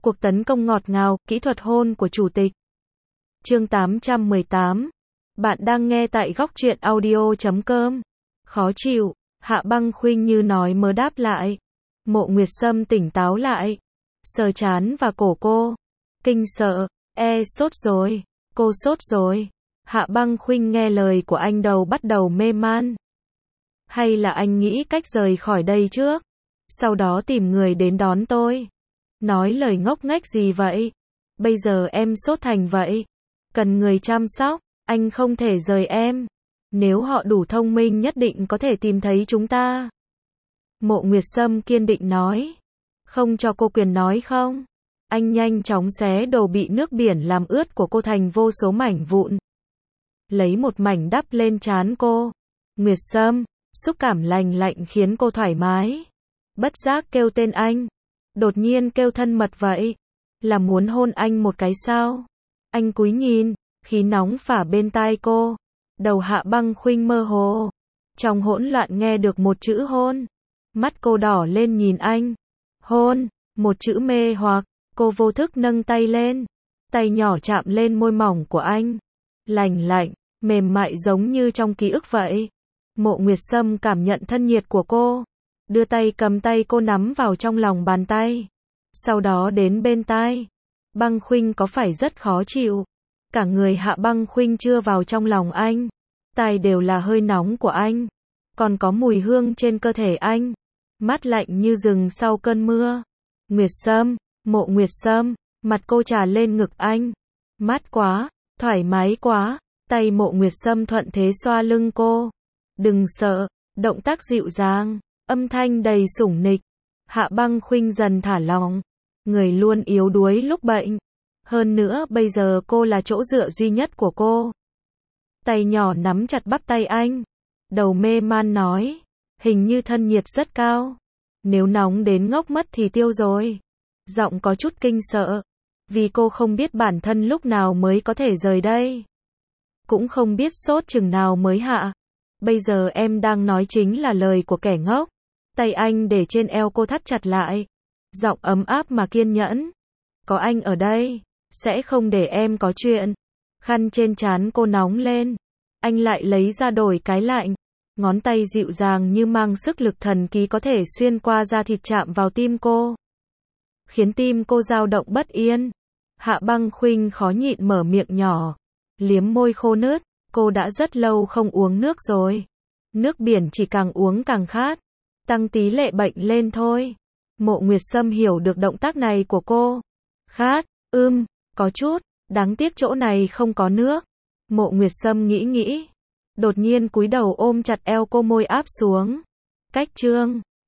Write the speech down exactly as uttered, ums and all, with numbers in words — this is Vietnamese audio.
Cuộc tấn công ngọt ngào, kỹ thuật hôn của chủ tịch. Chương tám trăm mười tám. Bạn đang nghe tại góc truyện audio chấm com. Khó chịu, Hạ Băng Khuynh như nói mớ đáp lại. Mộ Nguyệt Sâm tỉnh táo lại, sờ trán và cổ cô. Kinh sợ, e sốt rồi, cô sốt rồi. Hạ Băng Khuynh nghe lời của anh đầu bắt đầu mê man. Hay là anh nghĩ cách rời khỏi đây trước, sau đó tìm người đến đón tôi. Nói lời ngốc nghếch gì vậy? Bây giờ em sốt thành vậy, cần người chăm sóc, anh không thể rời em. Nếu họ đủ thông minh nhất định có thể tìm thấy chúng ta. Mộ Nguyệt Sâm kiên định nói. Không cho cô quyền nói không? Anh nhanh chóng xé đồ bị nước biển làm ướt của cô thành vô số mảnh vụn. Lấy một mảnh đắp lên trán cô. Nguyệt Sâm, xúc cảm lành lạnh khiến cô thoải mái. Bất giác kêu tên anh. Đột nhiên kêu thân mật vậy. Là muốn hôn anh một cái sao? Anh cúi nhìn, khí nóng phả bên tai cô. Đầu Hạ Băng Khuynh mơ hồ. Trong hỗn loạn nghe được một chữ hôn. Mắt cô đỏ lên nhìn anh. Hôn, một chữ mê hoặc. Cô vô thức nâng tay lên. Tay nhỏ chạm lên môi mỏng của anh. Lành lạnh, mềm mại giống như trong ký ức vậy. Mộ Nguyệt Sâm cảm nhận thân nhiệt của cô. Đưa tay cầm tay cô nắm vào trong lòng bàn tay. Sau đó đến bên tai. Băng Khuynh có phải rất khó chịu? Cả người Hạ Băng Khuynh chưa vào trong lòng anh. Tai đều là hơi nóng của anh. Còn có mùi hương trên cơ thể anh. Mát lạnh như rừng sau cơn mưa. Nguyệt Sâm, Mộ Nguyệt Sâm, mặt cô trà lên ngực anh. Mát quá, thoải mái quá. Tay Mộ Nguyệt Sâm thuận thế xoa lưng cô. Đừng sợ, động tác dịu dàng, âm thanh đầy sủng nịch. Hạ Băng Khuynh dần thả lỏng. Người luôn yếu đuối lúc bệnh. Hơn nữa bây giờ cô là chỗ dựa duy nhất của cô. Tay nhỏ nắm chặt bắp tay anh. Đầu mê man nói. Hình như thân nhiệt rất cao. Nếu nóng đến ngốc mất thì tiêu rồi. Giọng có chút kinh sợ. Vì cô không biết bản thân lúc nào mới có thể rời đây. Cũng không biết sốt chừng nào mới hạ. Bây giờ em đang nói chính là lời của kẻ ngốc. Tay anh để trên eo cô thắt chặt lại. Giọng ấm áp mà kiên nhẫn. Có anh ở đây, sẽ không để em có chuyện. Khăn trên trán cô nóng lên. Anh lại lấy ra đổi cái lạnh. Ngón tay dịu dàng như mang sức lực thần kỳ có thể xuyên qua da thịt chạm vào tim cô. Khiến tim cô dao động bất yên. Hạ Băng Khuynh khó nhịn mở miệng nhỏ. Liếm môi khô nứt. Cô đã rất lâu không uống nước rồi. Nước biển chỉ càng uống càng khát. Tăng tỷ lệ bệnh lên thôi. Mộ Nguyệt Sâm hiểu được động tác này của cô. Khát, ưm, có chút, đáng tiếc chỗ này không có nước. Mộ Nguyệt Sâm nghĩ nghĩ. Đột nhiên cúi đầu ôm chặt eo cô, môi áp xuống. Cách chương